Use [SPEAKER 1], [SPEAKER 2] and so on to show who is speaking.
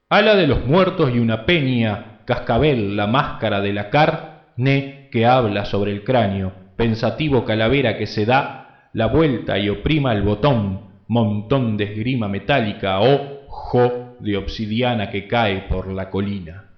[SPEAKER 1] ala de los muertos y una peña, cascabel, la máscara de la carne que habla sobre el cráneo, pensativo calavera que se da la vuelta y oprima el botón, montón de esgrima metálica, ojo de obsidiana que cae por la colina.